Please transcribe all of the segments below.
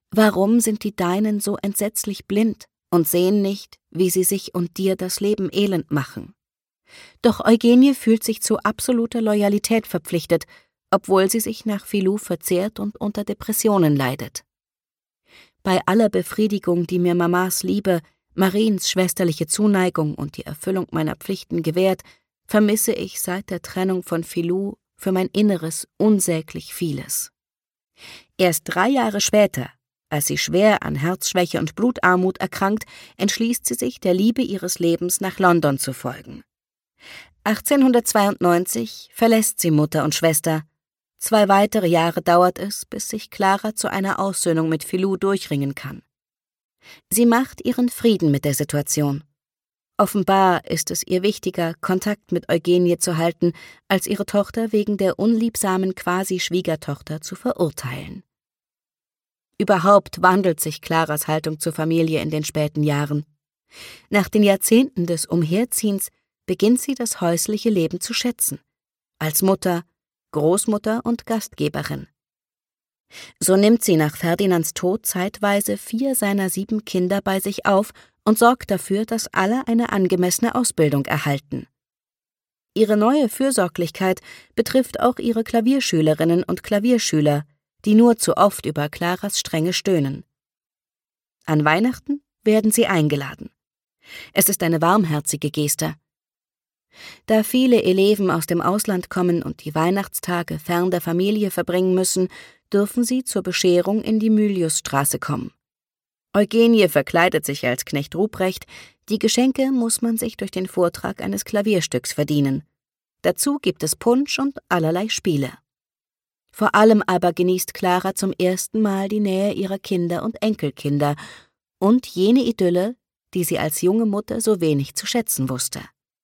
Warum sind die Deinen so entsetzlich blind und sehen nicht, wie sie sich und dir das Leben elend machen? Doch Eugenie fühlt sich zu absoluter Loyalität verpflichtet, obwohl sie sich nach Filou verzehrt und unter Depressionen leidet. Bei aller Befriedigung, die mir Mamas Liebe, Mariens schwesterliche Zuneigung und die Erfüllung meiner Pflichten gewährt, vermisse ich seit der Trennung von Filou für mein Inneres unsäglich vieles. Erst 3 Jahre später, als sie schwer an Herzschwäche und Blutarmut erkrankt, entschließt sie sich, der Liebe ihres Lebens nach London zu folgen. 1892 verlässt sie Mutter und Schwester. 2 weitere Jahre dauert es, bis sich Clara zu einer Aussöhnung mit Filou durchringen kann. Sie macht ihren Frieden mit der Situation. Offenbar ist es ihr wichtiger, Kontakt mit Eugenie zu halten, als ihre Tochter wegen der unliebsamen Quasi-Schwiegertochter zu verurteilen. Überhaupt wandelt sich Claras Haltung zur Familie in den späten Jahren. Nach den Jahrzehnten des Umherziehens beginnt sie das häusliche Leben zu schätzen. Als Mutter, Großmutter und Gastgeberin. So nimmt sie nach Ferdinands Tod zeitweise 4 seiner 7 Kinder bei sich auf und sorgt dafür, dass alle eine angemessene Ausbildung erhalten. Ihre neue Fürsorglichkeit betrifft auch ihre Klavierschülerinnen und Klavierschüler, die nur zu oft über Claras Strenge stöhnen. An Weihnachten werden sie eingeladen. Es ist eine warmherzige Geste. Da viele Eleven aus dem Ausland kommen und die Weihnachtstage fern der Familie verbringen müssen, dürfen sie zur Bescherung in die Myliusstraße kommen. Eugenie verkleidet sich als Knecht Ruprecht, die Geschenke muss man sich durch den Vortrag eines Klavierstücks verdienen. Dazu gibt es Punsch und allerlei Spiele. Vor allem aber genießt Clara zum ersten Mal die Nähe ihrer Kinder und Enkelkinder und jene Idylle, die sie als junge Mutter so wenig zu schätzen wusste.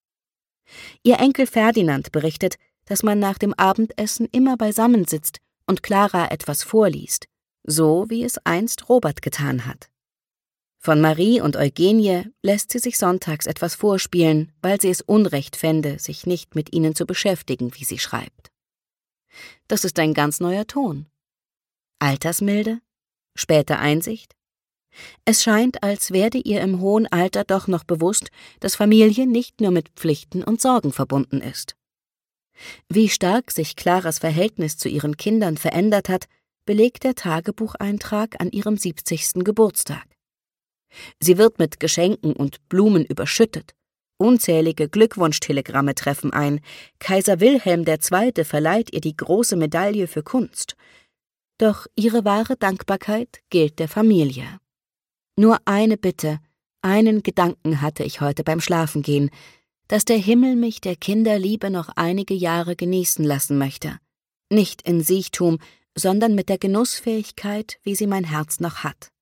Ihr Enkel Ferdinand berichtet, dass man nach dem Abendessen immer beisammen sitzt und Clara etwas vorliest, so wie es einst Robert getan hat. Von Marie und Eugenie lässt sie sich sonntags etwas vorspielen, weil sie es Unrecht fände, sich nicht mit ihnen zu beschäftigen, wie sie schreibt. Das ist ein ganz neuer Ton. Altersmilde? Späte Einsicht? Es scheint, als werde ihr im hohen Alter doch noch bewusst, dass Familie nicht nur mit Pflichten und Sorgen verbunden ist. Wie stark sich Claras Verhältnis zu ihren Kindern verändert hat, belegt der Tagebucheintrag an ihrem 70. Geburtstag. Sie wird mit Geschenken und Blumen überschüttet. Unzählige Glückwunschtelegramme treffen ein. Kaiser Wilhelm II. Verleiht ihr die große Medaille für Kunst. Doch ihre wahre Dankbarkeit gilt der Familie. Nur eine Bitte, einen Gedanken hatte ich heute beim Schlafengehen, dass der Himmel mich der Kinderliebe noch einige Jahre genießen lassen möchte. Nicht in Siechtum, sondern mit der Genussfähigkeit, wie sie mein Herz noch hat.